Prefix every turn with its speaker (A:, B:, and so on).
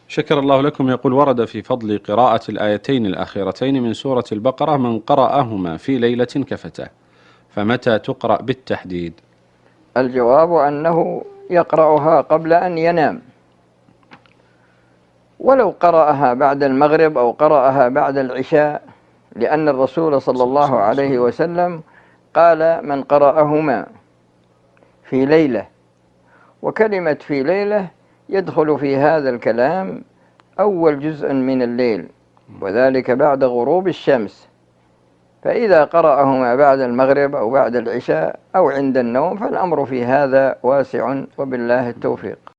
A: شكر الله لكم. يقول: ورد في فضل قراءة الآيتين الأخيرتين من سورة البقرة: من قرأهما في ليلة كفتاه، فمتى تقرأ بالتحديد؟
B: الجواب أنه يقرأها قبل أن ينام، ولو قرأها بعد المغرب أو قرأها بعد العشاء، لأن الرسول صلى الله عليه وسلم قال: من قرأهما في ليلة. وكلمة في ليلة يدخل في هذا الكلام أول جزء من الليل، وذلك بعد غروب الشمس. فإذا قرأهما بعد المغرب أو بعد العشاء أو عند النوم فالأمر في هذا واسع، وبالله التوفيق.